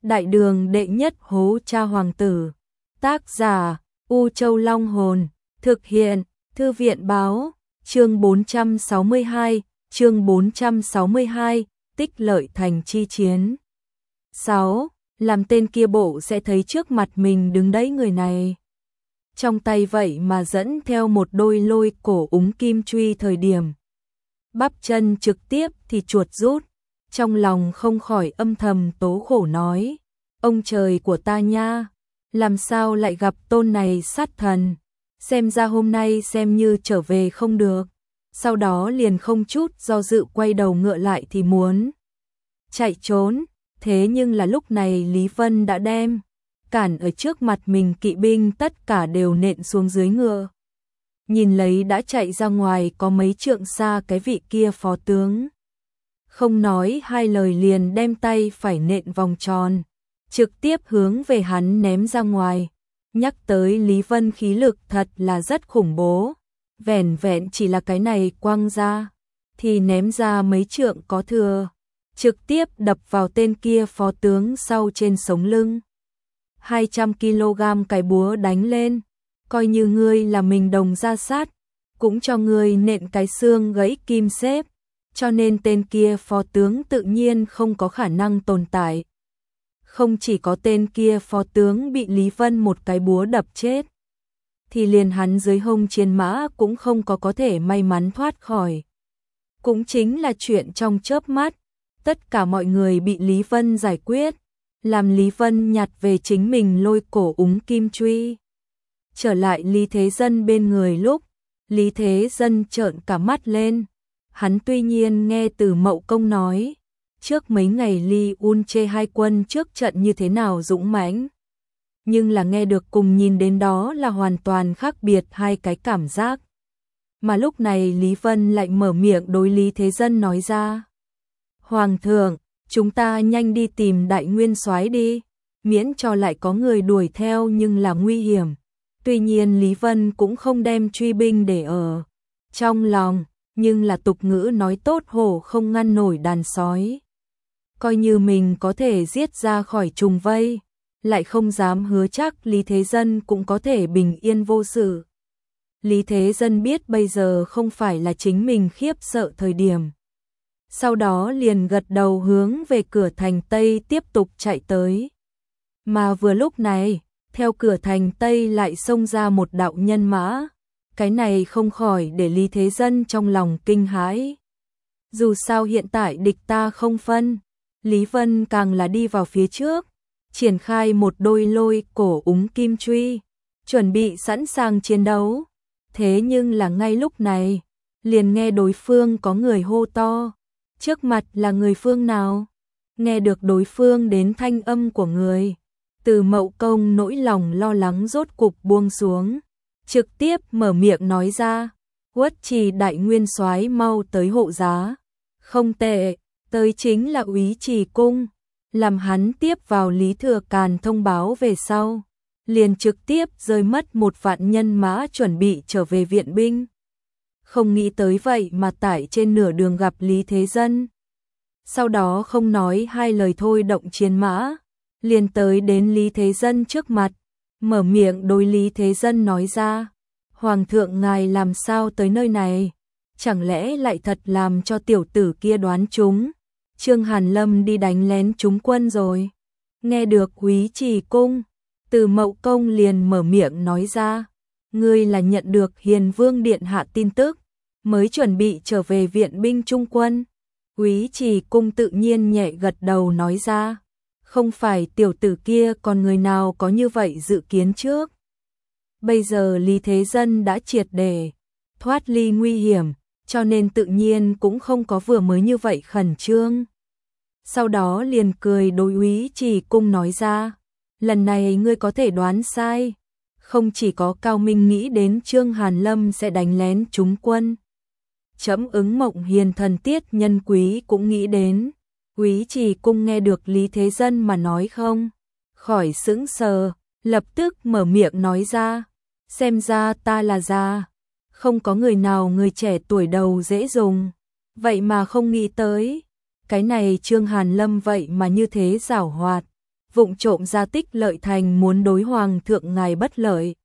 Đại đường đệ nhất hố cha hoàng tử. Tác giả U Châu Long Hồn. Thực hiện Thư viện báo. Chương 462. Chương 462. Tích lợi thành chi chiến. 6. Làm tên kia bộ sẽ thấy trước mặt mình đứng đấy người này. Trong tay vậy mà dẫn theo một đôi lôi cổ úng kim truy thời điểm. Bắp chân trực tiếp thì chuột rút. Trong lòng không khỏi âm thầm tố khổ nói. Ông trời của ta nha, làm sao lại gặp tôn này sát thần. Xem ra hôm nay xem như trở về không được. Sau đó liền không chút do dự quay đầu ngựa lại thì muốn chạy trốn. Thế nhưng là lúc này Lý Vân đã đem cản ở trước mặt mình kỵ binh tất cả đều nện xuống dưới ngựa. Nhìn lấy đã chạy ra ngoài có mấy trượng xa cái vị kia phó tướng. Không nói hai lời liền đem tay phải nện vòng tròn, trực tiếp hướng về hắn ném ra ngoài. Nhắc tới Lý Vân khí lực thật là rất khủng bố. Vẻn vẹn chỉ là cái này quăng ra, thì ném ra mấy trượng có thừa. Trực tiếp đập vào tên kia phó tướng sau trên sống lưng. 200 kg cái búa đánh lên, coi như ngươi là mình đồng ra sát, cũng cho ngươi nện cái xương gãy kim xếp, cho nên tên kia phó tướng tự nhiên không có khả năng tồn tại. Không chỉ có tên kia phó tướng bị Lý Vân một cái búa đập chết, thì liền hắn dưới hông chiến mã cũng không có thể may mắn thoát khỏi. Cũng chính là chuyện trong chớp mắt, tất cả mọi người bị Lý Vân giải quyết, làm Lý Vân nhặt về chính mình lôi cổ úng kim truy. Trở lại Lý Thế Dân bên người lúc, Lý Thế Dân trợn cả mắt lên. Hắn tuy nhiên nghe từ Mậu Công nói, trước mấy ngày Li Un chê hai quân trước trận như thế nào dũng mãnh, nhưng là nghe được cùng nhìn đến đó là hoàn toàn khác biệt hai cái cảm giác. Mà lúc này Lý Vân lại mở miệng đối Lý Thế Dân nói ra. Hoàng thượng, chúng ta nhanh đi tìm Đại Nguyên Soái đi, miễn cho lại có người đuổi theo nhưng là nguy hiểm. Tuy nhiên Lý Vân cũng không đem truy binh để ở trong lòng, nhưng là tục ngữ nói tốt hổ không ngăn nổi đàn sói. Coi như mình có thể giết ra khỏi trùng vây, lại không dám hứa chắc Lý Thế Dân cũng có thể bình yên vô sự. Lý Thế Dân biết bây giờ không phải là chính mình khiếp sợ thời điểm. Sau đó liền gật đầu hướng về cửa thành Tây tiếp tục chạy tới. Mà vừa lúc này, theo cửa thành Tây lại xông ra một đạo nhân mã. Cái này không khỏi để Lý Thế Dân trong lòng kinh hãi. Dù sao hiện tại địch ta không phân, Lý Vân càng là đi vào phía trước, triển khai một đôi lôi cổ úng kim truy, chuẩn bị sẵn sàng chiến đấu. Thế nhưng là ngay lúc này, liền nghe đối phương có người hô to. Trước mặt là người phương nào? Nghe được đối phương đến thanh âm của người, từ Mậu Công nỗi lòng lo lắng rốt cục buông xuống. Trực tiếp mở miệng nói ra, Uất Trì Đại Nguyên Soái mau tới hộ giá. Không tệ, tới chính là Úy Trì cung. Làm hắn tiếp vào Lý Thừa Càn thông báo về sau, liền trực tiếp rơi mất 1.000 nhân mã chuẩn bị trở về viện binh. Không nghĩ tới vậy mà tại trên nửa đường gặp Lý Thế Dân. Sau đó không nói hai lời thôi động chiến mã, liền tới đến Lý Thế Dân trước mặt. Mở miệng đối Lý Thế Dân nói ra, Hoàng thượng ngài làm sao tới nơi này? Chẳng lẽ lại thật làm cho tiểu tử kia đoán trúng? Trương Hàn Lâm đi đánh lén trúng quân rồi. Nghe được Úy Trì cung, từ Mậu Công liền mở miệng nói ra, ngươi là nhận được Hiền Vương Điện hạ tin tức, mới chuẩn bị trở về viện binh trung quân. Úy Trì cung tự nhiên nhẹ gật đầu nói ra, không phải tiểu tử kia còn người nào có như vậy dự kiến trước. Bây giờ Lý Thế Dân đã triệt để thoát ly nguy hiểm, cho nên tự nhiên cũng không có vừa mới như vậy khẩn trương. Sau đó liền cười đối Úy Trì cung nói ra, lần này ngươi có thể đoán sai, không chỉ có Cao Minh nghĩ đến Trương Hàn Lâm sẽ đánh lén chúng quân. Trẫm ứng mộng hiền thần tiết nhân quý cũng nghĩ đến. Úy Trì cung nghe được Lý Thế Dân mà nói không khỏi sững sờ, lập tức mở miệng nói ra, xem ra ta là già, không có người nào người trẻ tuổi đầu dễ dùng, vậy mà không nghĩ tới, cái này Trương Hàn Lâm vậy mà như thế giảo hoạt, vụng trộm ra Tích Lợi Thành muốn đối hoàng thượng ngài bất lợi.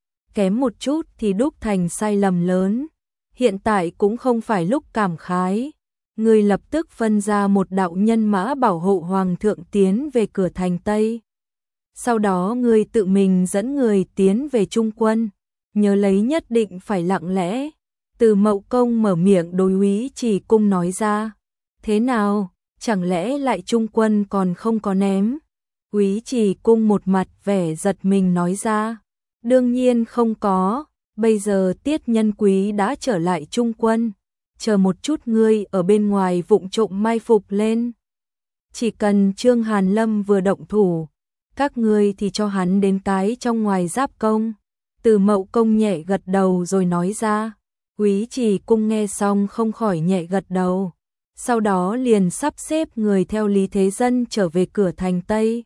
Kém một chút thì đúc thành sai lầm lớn, hiện tại cũng không phải lúc cảm khái. Người lập tức phân ra một đạo nhân mã bảo hộ hoàng thượng tiến về cửa thành Tây. Sau đó người tự mình dẫn người tiến về trung quân, nhớ lấy nhất định phải lặng lẽ. Từ Mậu Công mở miệng đối Úy Trì Cung nói ra. Thế nào, chẳng lẽ lại trung quân còn không có ném? Úy Trì Cung một mặt vẻ giật mình nói ra. Đương nhiên không có, bây giờ Tiết Nhân Quý đã trở lại trung quân. Chờ một chút ngươi ở bên ngoài vụng trộm mai phục lên. Chỉ cần Trương Hàn Lâm vừa động thủ, các ngươi thì cho hắn đến cái trong ngoài giáp công. Từ Mậu Công nhẹ gật đầu rồi nói ra. Úy Trì Cung nghe xong không khỏi nhẹ gật đầu. Sau đó liền sắp xếp người theo Lý Thế Dân trở về cửa thành Tây.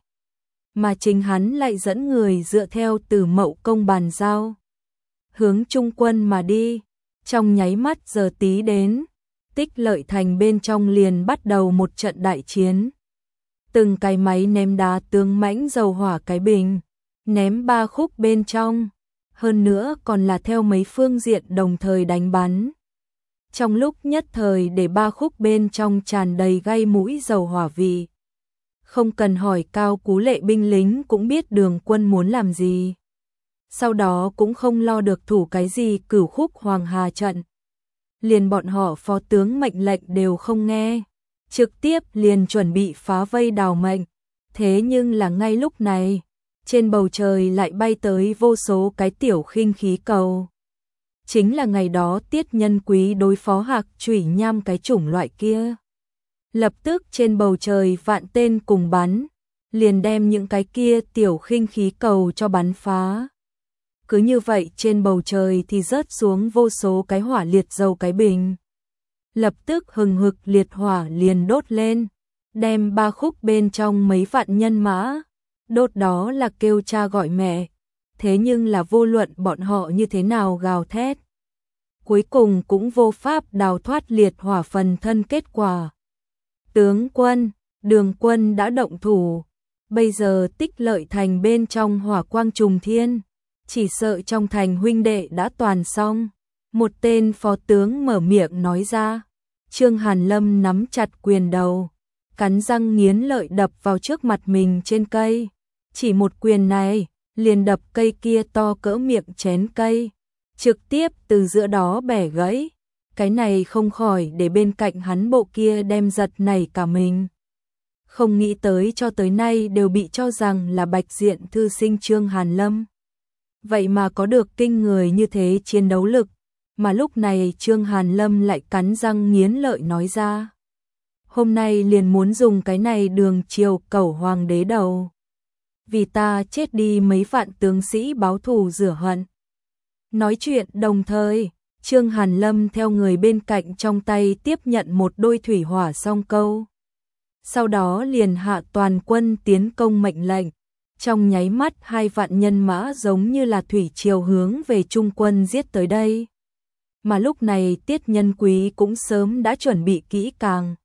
Mà chính hắn lại dẫn người dựa theo Từ Mậu Công bàn giao. Hướng trung quân mà đi. Trong nháy mắt giờ tí đến, Tích Lợi Thành bên trong liền bắt đầu một trận đại chiến. Từng cái máy ném đá tướng mãnh dầu hỏa cái bình, ném 3 khúc bên trong, hơn nữa còn là theo mấy phương diện đồng thời đánh bắn. Trong lúc nhất thời để 3 khúc bên trong tràn đầy gây mũi dầu hỏa vị. Không cần hỏi Cao Cú Lệ binh lính cũng biết Đường Quân muốn làm gì. Sau đó cũng không lo được thủ cái gì Cửu Khúc Hoàng Hà trận. Liền bọn họ phó tướng mệnh lệnh đều không nghe, trực tiếp liền chuẩn bị phá vây đào mệnh. Thế nhưng là ngay lúc này, trên bầu trời lại bay tới vô số cái tiểu khinh khí cầu. Chính là ngày đó Tiết Nhân Quý đối phó Hạc Chủy Nham cái chủng loại kia. Lập tức trên bầu trời vạn tên cùng bắn, liền đem những cái kia tiểu khinh khí cầu cho bắn phá. Cứ như vậy trên bầu trời thì rớt xuống vô số cái hỏa liệt dầu cái bình. Lập tức hừng hực liệt hỏa liền đốt lên, đem 3 khúc bên trong mấy vạn nhân mã. Đốt đó là kêu cha gọi mẹ. Thế nhưng là vô luận bọn họ như thế nào gào thét, cuối cùng cũng vô pháp đào thoát liệt hỏa phần thân kết quả. Tướng quân, Đường Quân đã động thủ. Bây giờ Tích Lợi Thành bên trong hỏa quang trùng thiên. Chỉ sợ trong thành huynh đệ đã toàn xong. Một tên phó tướng mở miệng nói ra. Trương Hàn Lâm nắm chặt quyền đầu, cắn răng nghiến lợi đập vào trước mặt mình trên cây. Chỉ một quyền này, liền đập cây kia to cỡ miệng chén cây, trực tiếp từ giữa đó bẻ gãy. Cái này không khỏi để bên cạnh hắn bộ kia đem giật nảy cả mình. Không nghĩ tới cho tới nay đều bị cho rằng là bạch diện thư sinh Trương Hàn Lâm. Vậy mà có được kinh người như thế chiến đấu lực, mà lúc này Trương Hàn Lâm lại cắn răng nghiến lợi nói ra. Hôm nay liền muốn dùng cái này đường chiều cẩu hoàng đế đầu. Vì ta chết đi mấy vạn tướng sĩ báo thù rửa hận. Nói chuyện đồng thời, Trương Hàn Lâm theo người bên cạnh trong tay tiếp nhận một đôi thủy hỏa song câu. Sau đó liền hạ toàn quân tiến công mệnh lệnh. Trong nháy mắt 2 vạn nhân mã giống như là thủy triều hướng về trung quân giết tới đây. Mà lúc này Tiết Nhân Quý cũng sớm đã chuẩn bị kỹ càng.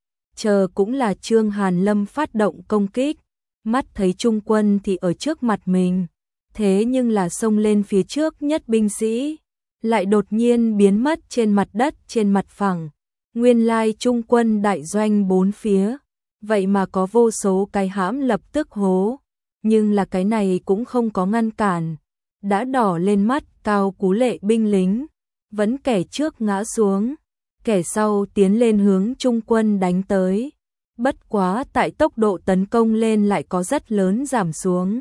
Chờ cũng là Trương Hàn Lâm phát động công kích. Mắt thấy trung quân thì ở trước mặt mình. Thế nhưng là xông lên phía trước nhất binh sĩ lại đột nhiên biến mất trên mặt đất trên mặt phẳng. Nguyên lai trung quân đại doanh 4 phía. Vậy mà có vô số cái hãm lập tức hố. Nhưng là cái này cũng không có ngăn cản. Đã đỏ lên mắt Cao Cú Lệ binh lính. Vẫn kẻ trước ngã xuống. Kẻ sau tiến lên hướng trung quân đánh tới. Bất quá tại tốc độ tấn công lên lại có rất lớn giảm xuống.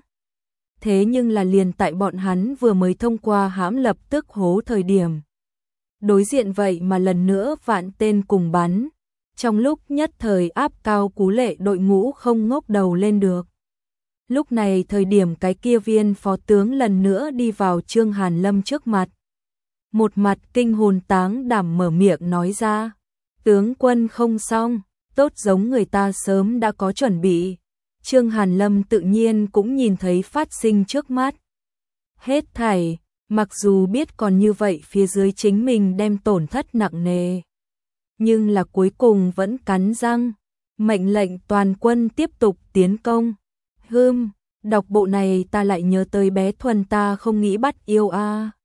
Thế nhưng là liền tại bọn hắn vừa mới thông qua hãm lập tức hố thời điểm. Đối diện vậy mà lần nữa vạn tên cùng bắn. Trong lúc nhất thời áp Cao Cú Lệ đội ngũ không ngóc đầu lên được. Lúc này thời điểm cái kia viên phó tướng lần nữa đi vào Trương Hàn Lâm trước mặt. Một mặt kinh hồn táng đảm mở miệng nói ra. Tướng quân không xong, tốt giống người ta sớm đã có chuẩn bị. Trương Hàn Lâm tự nhiên cũng nhìn thấy phát sinh trước mắt. Hết thảy, mặc dù biết còn như vậy phía dưới chính mình đem tổn thất nặng nề. Nhưng là cuối cùng vẫn cắn răng, mệnh lệnh toàn quân tiếp tục tiến công. Đọc bộ này ta lại nhớ tới bé Thuần, ta không nghĩ bắt yêu a.